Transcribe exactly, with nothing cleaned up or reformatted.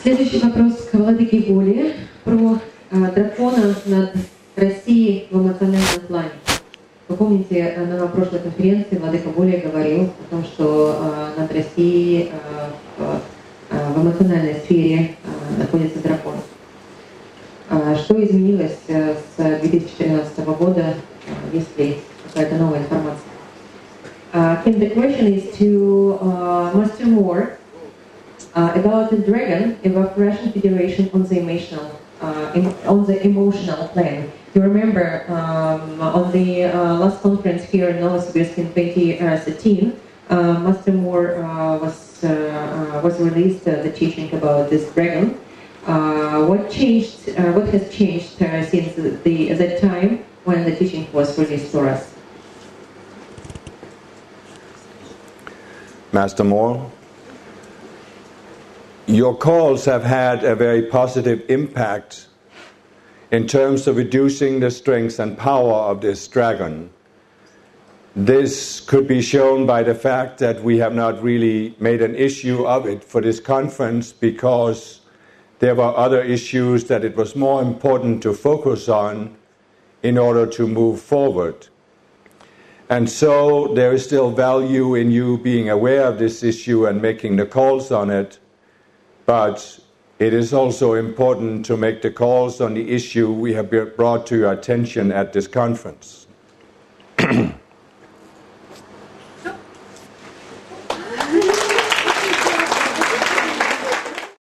Следующий вопрос к владыке Боли про а, дракона над Россией в эмоциональном плане. Вы помните, на прошлой конференции владыка Боли говорил о том, что а, над Россией а, в, а, в эмоциональной сфере а, находится дракон. А, что изменилось а, с две тысячи тринадцатого года, а, если какая-то новая информация? Uh, Kim, the question is to uh, Master Moore uh, about the dragon of Russian Federation on the emotional, uh, em- on the emotional plan. You remember um, on the uh, last conference here in Novosibirsk in twenty thirteen, uh, Master Moore uh, was uh, uh, was released uh, the teaching about this dragon. Uh, what changed? Uh, what has changed uh, since the that time when the teaching was released for us? Master Moore, your calls have had a very positive impact in terms of reducing the strength and power of this dragon. This could be shown by the fact that we have not really made an issue of it for this conference because there were other issues that it was more important to focus on in order to move forward. And so there is still value in you being aware of this issue and making the calls on it, but it is also important to make the calls on the issue we have brought to your attention at this conference.